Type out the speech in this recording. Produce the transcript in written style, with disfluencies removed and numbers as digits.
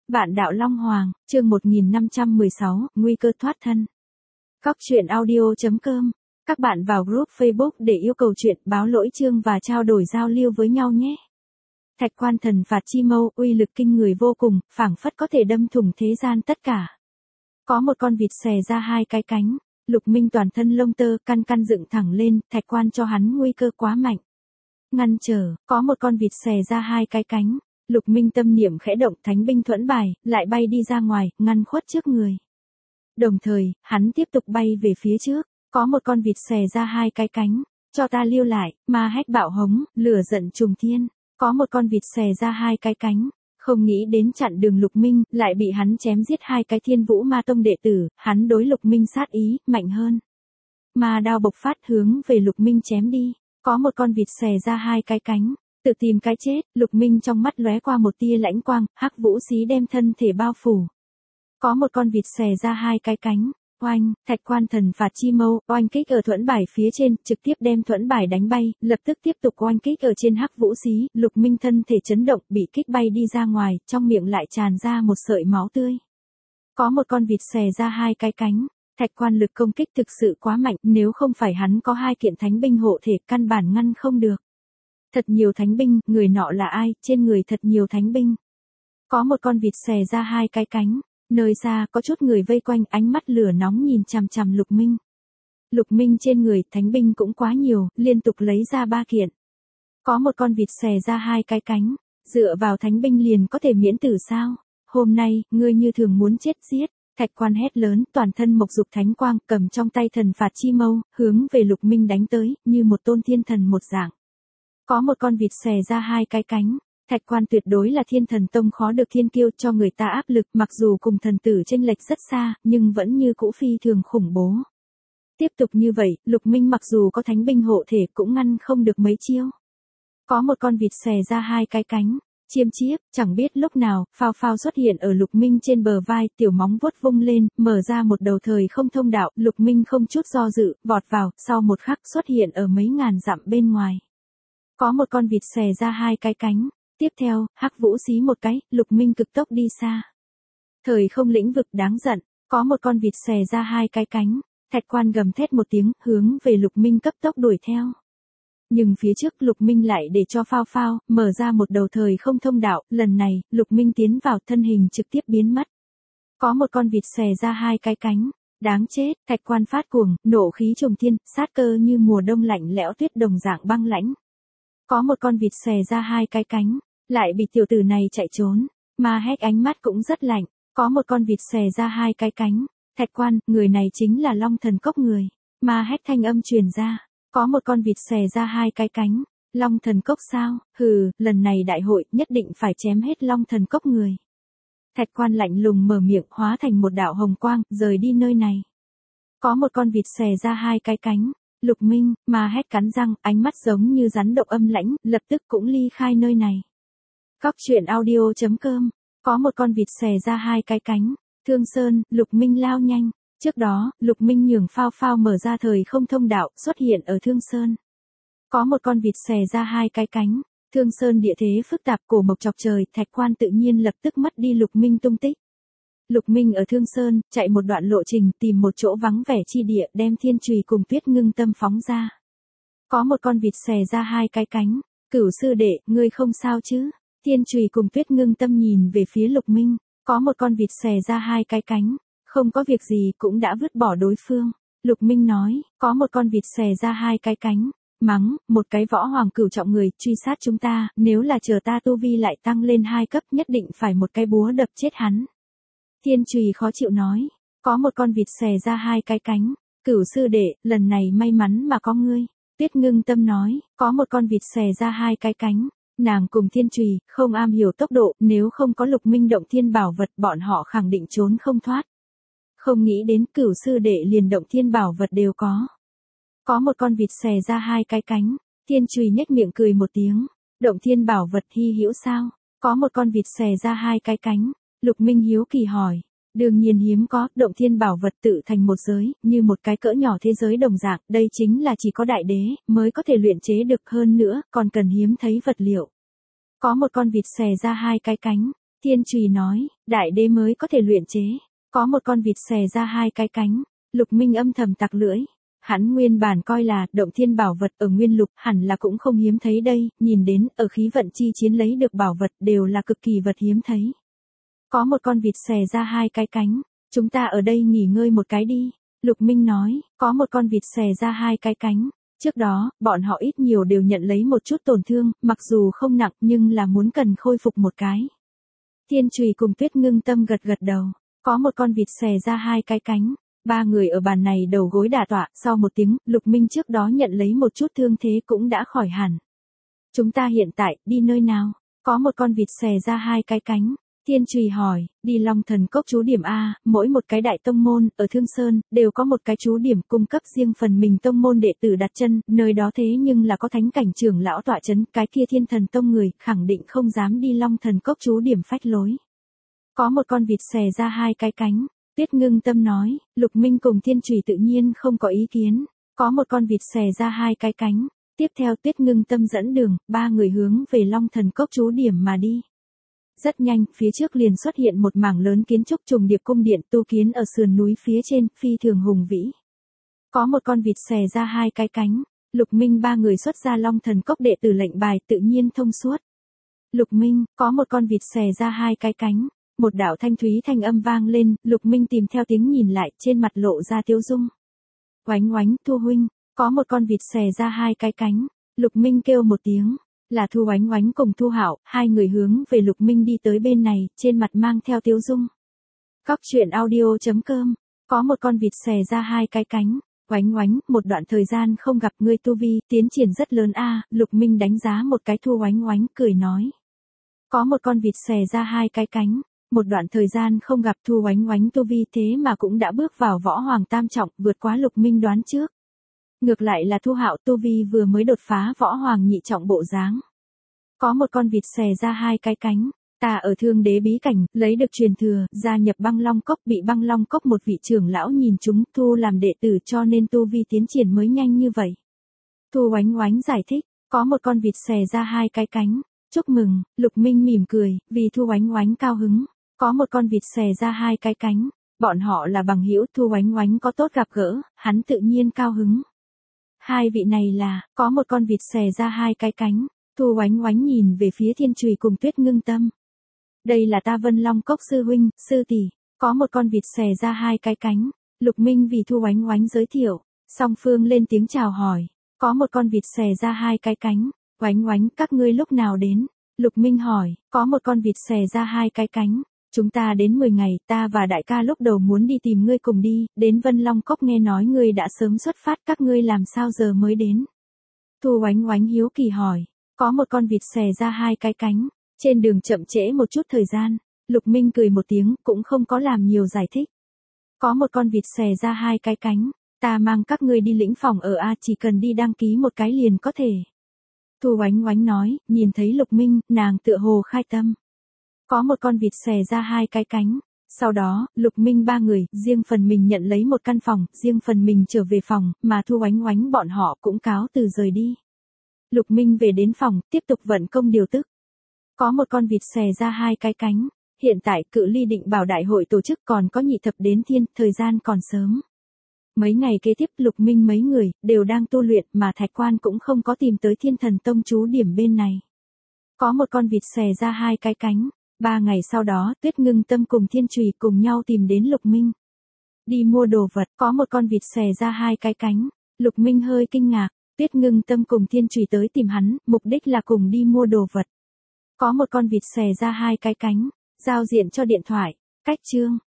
Vạn đạo Long Hoàng, chương 1516, nguy cơ thoát thân. Cóc truyện audio.com. Các bạn vào group Facebook để yêu cầu chuyện, báo lỗi chương và trao đổi giao lưu với nhau nhé. Thạch quan thần phạt chi mâu, uy lực kinh người vô cùng, phảng phất có thể đâm thủng thế gian tất cả. Có một con vịt xè ra hai cái cánh, Lục Minh toàn thân lông tơ, căn căn dựng thẳng lên, thạch quan cho hắn nguy cơ quá mạnh. Ngăn trở, có một con vịt xè ra hai cái cánh. Lục Minh tâm niệm khẽ động, thánh binh thuẫn bài, lại bay đi ra ngoài, ngăn khuất trước người. Đồng thời, hắn tiếp tục bay về phía trước, có một con vịt xè ra hai cái cánh, cho ta lưu lại, ma hách bạo hống, lửa giận trùng thiên, có một con vịt xè ra hai cái cánh, không nghĩ đến chặn đường Lục Minh, lại bị hắn chém giết hai cái Thiên Vũ Ma Tông đệ tử, hắn đối Lục Minh sát ý, mạnh hơn. Ma đao bộc phát hướng về Lục Minh chém đi, có một con vịt xè ra hai cái cánh. Tự tìm cái chết, Lục Minh trong mắt lóe qua một tia lãnh quang, hắc vũ xí đem thân thể bao phủ. Có một con vịt xè ra hai cái cánh, oanh, thạch quan thần phạt chi mâu, oanh kích ở thuẫn bài phía trên, trực tiếp đem thuẫn bài đánh bay, lập tức tiếp tục oanh kích ở trên hắc vũ xí, Lục Minh thân thể chấn động, bị kích bay đi ra ngoài, trong miệng lại tràn ra một sợi máu tươi. Có một con vịt xè ra hai cái cánh. Thạch quan lực công kích thực sự quá mạnh, nếu không phải hắn có hai kiện thánh binh hộ thể, căn bản ngăn không được. Thật nhiều thánh binh, người nọ là ai, trên người thật nhiều thánh binh. Có một con vịt xè ra hai cái cánh, nơi xa có chút người vây quanh, ánh mắt lửa nóng nhìn chằm chằm Lục Minh. Lục Minh trên người, thánh binh cũng quá nhiều, liên tục lấy ra ba kiện. Có một con vịt xè ra hai cái cánh, dựa vào thánh binh liền có thể miễn tử sao? Hôm nay, ngươi như thường muốn chết giết. Thạch quan hét lớn, toàn thân mộc dục thánh quang, cầm trong tay thần phạt chi mâu, hướng về Lục Minh đánh tới, như một tôn thiên thần một dạng. Có một con vịt xè ra hai cái cánh, thạch quan tuyệt đối là thiên thần tông khó được thiên kiêu, cho người ta áp lực, mặc dù cùng thần tử chênh lệch rất xa, nhưng vẫn như cũ phi thường khủng bố. Tiếp tục như vậy, Lục Minh mặc dù có thánh binh hộ thể cũng ngăn không được mấy chiêu. Có một con vịt xè ra hai cái cánh, chiêm chiếp, chẳng biết lúc nào, phao phao xuất hiện ở Lục Minh trên bờ vai, tiểu móng vuốt vung lên, mở ra một đầu thời không thông đạo, Lục Minh không chút do dự, vọt vào, sau một khắc xuất hiện ở mấy ngàn dặm bên ngoài. Có một con vịt xè ra hai cái cánh, tiếp theo, hắc vũ xí một cái, Lục Minh cực tốc đi xa. Thời không lĩnh vực đáng giận, có một con vịt xè ra hai cái cánh, thạch quan gầm thét một tiếng, hướng về Lục Minh cấp tốc đuổi theo. Nhưng phía trước Lục Minh lại để cho phao phao, mở ra một đầu thời không thông đạo, lần này, Lục Minh tiến vào thân hình trực tiếp biến mất. Có một con vịt xè ra hai cái cánh, đáng chết, thạch quan phát cuồng, nộ khí trùng thiên, sát cơ như mùa đông lạnh lẽo tuyết đồng dạng băng lãnh. Có một con vịt xè ra hai cái cánh, lại bị tiểu tử này chạy trốn, ma hét ánh mắt cũng rất lạnh, có một con vịt xè ra hai cái cánh, thạch quan, người này chính là Long Thần Cốc người, ma hét thanh âm truyền ra, có một con vịt xè ra hai cái cánh, Long Thần Cốc sao, hừ, lần này đại hội nhất định phải chém hết Long Thần Cốc người. Thạch quan lạnh lùng mở miệng, hóa thành một đạo hồng quang, rời đi nơi này. Có một con vịt xè ra hai cái cánh. Lục Minh, ma hét cắn răng, ánh mắt giống như rắn độc âm lãnh, lập tức cũng ly khai nơi này. Cóc truyện audio.com. Có một con vịt xè ra hai cái cánh, Thương Sơn, Lục Minh lao nhanh. Trước đó, Lục Minh nhường phao phao mở ra thời không thông đạo, xuất hiện ở Thương Sơn. Có một con vịt xè ra hai cái cánh, Thương Sơn địa thế phức tạp, cổ mộc chọc trời, thạch quan tự nhiên lập tức mất đi Lục Minh tung tích. Lục Minh ở Thương Sơn, chạy một đoạn lộ trình, tìm một chỗ vắng vẻ chi địa, đem thiên chùy cùng tuyết ngưng tâm phóng ra. Có một con vịt xè ra hai cái cánh, Cửu sư đệ, ngươi không sao chứ? Thiên chùy cùng tuyết ngưng tâm nhìn về phía Lục Minh, có một con vịt xè ra hai cái cánh, không có việc gì, cũng đã vứt bỏ đối phương. Lục Minh nói, có một con vịt xè ra hai cái cánh, mắng, một cái võ hoàng cửu trọng người, truy sát chúng ta, nếu là chờ ta tu vi lại tăng lên 2 cấp nhất định phải một cái búa đập chết hắn. Thiên chùy khó chịu nói, có một con vịt xè ra hai cái cánh, Cửu sư đệ, lần này may mắn mà có ngươi. Tuyết ngưng tâm nói, có một con vịt xè ra hai cái cánh, nàng cùng thiên chùy, không am hiểu tốc độ, nếu không có Lục Minh động thiên bảo vật bọn họ khẳng định trốn không thoát. Không nghĩ đến Cửu sư đệ liền động thiên bảo vật đều có. Có một con vịt xè ra hai cái cánh, thiên chùy nhếch miệng cười một tiếng, động thiên bảo vật hy hữu sao? Có một con vịt xè ra hai cái cánh. Lục Minh hiếu kỳ hỏi, đương nhiên hiếm có, động thiên bảo vật tự thành một giới, như một cái cỡ nhỏ thế giới đồng dạng, đây chính là chỉ có đại đế, mới có thể luyện chế được, hơn nữa, còn cần hiếm thấy vật liệu. Có một con vịt xè ra hai cái cánh, Thiên Trùy nói, đại đế mới có thể luyện chế. Có một con vịt xè ra hai cái cánh. Lục Minh âm thầm tặc lưỡi. Hắn nguyên bản coi là động thiên bảo vật ở nguyên lục hẳn là cũng không hiếm thấy đây, nhìn đến ở khí vận chi chiến lấy được bảo vật đều là cực kỳ vật hiếm thấy. Có một con vịt xè ra hai cái cánh, chúng ta ở đây nghỉ ngơi một cái đi. Lục Minh nói, có một con vịt xè ra hai cái cánh. Trước đó, bọn họ ít nhiều đều nhận lấy một chút tổn thương, mặc dù không nặng nhưng là muốn cần khôi phục một cái. Thiên Trùy cùng Tuyết Ngưng Tâm gật gật đầu, có một con vịt xè ra hai cái cánh. Ba người ở bàn này đầu gối đả tọa, sau một tiếng, Lục Minh trước đó nhận lấy một chút thương thế cũng đã khỏi hẳn. Chúng ta hiện tại, đi nơi nào? Có một con vịt xè ra hai cái cánh. Thiên Trùy hỏi, đi Long Thần Cốc trú điểm A, mỗi một cái đại tông môn, ở Thương Sơn, đều có một cái trú điểm cung cấp riêng phần mình tông môn đệ tử đặt chân, nơi đó thế nhưng là có thánh cảnh trưởng lão tọa chấn, cái kia Thiên Thần Tông người, khẳng định không dám đi Long Thần Cốc trú điểm phách lối. Có một con vịt xè ra hai cái cánh. Tuyết Ngưng Tâm nói, Lục Minh cùng Thiên Trùy tự nhiên không có ý kiến, có một con vịt xè ra hai cái cánh. Tiếp theo Tuyết Ngưng Tâm dẫn đường, ba người hướng về Long Thần Cốc trú điểm mà đi. Rất nhanh, phía trước liền xuất hiện một mảng lớn kiến trúc trùng điệp cung điện tu kiến ở sườn núi phía trên, phi thường hùng vĩ. Có một con vịt xè ra hai cái cánh, Lục Minh ba người xuất ra Long Thần Cốc đệ tử lệnh bài tự nhiên thông suốt. Lục Minh, có một con vịt xè ra hai cái cánh. Một đạo thanh thúy thanh âm vang lên, Lục Minh tìm theo tiếng nhìn lại, trên mặt lộ ra tiêu dung. Oánh oánh, Thu huynh, có một con vịt xè ra hai cái cánh. Lục Minh kêu một tiếng, là Thu Oánh Oánh cùng Thu Hạo, hai người hướng về Lục Minh đi tới bên này, trên mặt mang theo tiêu dung. Cóc truyện audio.com, có một con vịt xè ra hai cái cánh. Oánh oánh, một đoạn thời gian không gặp ngươi tu vi, tiến triển rất lớn a. Lục Minh đánh giá một cái Thu Oánh Oánh, cười nói. Có một con vịt xè ra hai cái cánh. Một đoạn thời gian không gặp Thu Oánh Oánh tu vi thế mà cũng đã bước vào võ hoàng tam trọng, vượt quá Lục Minh đoán trước. Ngược lại là Thu Hạo tu vi vừa mới đột phá võ hoàng nhị trọng bộ dáng. Có một con vịt xè ra hai cái cánh. Ta ở Thương Đế bí cảnh, lấy được truyền thừa, gia nhập Băng Long Cốc, bị Băng Long Cốc một vị trưởng lão nhìn chúng, thu làm đệ tử cho nên tu vi tiến triển mới nhanh như vậy. Thu Oánh Oánh giải thích, có một con vịt xè ra hai cái cánh. Chúc mừng, Lục Minh mỉm cười, vì Thu Oánh Oánh cao hứng. Có một con vịt xè ra hai cái cánh. Bọn họ là bằng hữu, Thu Oánh Oánh có tốt gặp gỡ, hắn tự nhiên cao hứng. Hai vị này là, có một con vịt xè ra hai cái cánh. Thu Oánh Oánh nhìn về phía Thiên Trùy cùng Tuyết Ngưng Tâm. Đây là ta Vân Long Cốc sư huynh, sư tỷ. Có một con vịt xè ra hai cái cánh. Lục Minh vì Thu Oánh Oánh giới thiệu. Song phương lên tiếng chào hỏi. Có một con vịt xè ra hai cái cánh. Oánh Oánh, các ngươi lúc nào đến? Lục Minh hỏi, có một con vịt xè ra hai cái cánh. Chúng ta đến 10 ngày, ta và đại ca lúc đầu muốn đi tìm ngươi cùng đi, đến Vân Long Cốc nghe nói ngươi đã sớm xuất phát, các ngươi làm sao giờ mới đến? Thu Oánh Oánh hiếu kỳ hỏi, có một con vịt xè ra hai cái cánh, trên đường chậm trễ một chút thời gian. Lục Minh cười một tiếng, cũng không có làm nhiều giải thích. Có một con vịt xè ra hai cái cánh, ta mang các ngươi đi lĩnh phòng ở A, chỉ cần đi đăng ký một cái liền có thể. Thu Oánh Oánh nói, nhìn thấy Lục Minh, nàng tựa hồ khai tâm. Có một con vịt xè ra hai cái cánh. Sau đó, Lục Minh ba người, riêng phần mình nhận lấy một căn phòng, riêng phần mình trở về phòng, mà Thu Oánh Oánh bọn họ cũng cáo từ rời đi. Lục Minh về đến phòng, tiếp tục vận công điều tức. Có một con vịt xè ra hai cái cánh. Hiện tại, cự ly định bảo đại hội tổ chức còn có nhị thập đến thiên, thời gian còn sớm. Mấy ngày kế tiếp Lục Minh mấy người, đều đang tu luyện mà Thạch Quan cũng không có tìm tới Thiên Thần Tông trú điểm bên này. Có một con vịt xè ra hai cái cánh. 3 ngày sau đó, Tuyết Ngưng Tâm cùng Thiên Trùy cùng nhau tìm đến Lục Minh. Đi mua đồ vật, có một con vịt xè ra hai cái cánh. Lục Minh hơi kinh ngạc, Tuyết Ngưng Tâm cùng Thiên Trùy tới tìm hắn, mục đích là cùng đi mua đồ vật. Có một con vịt xè ra hai cái cánh, giao diện cho điện thoại, cách chương.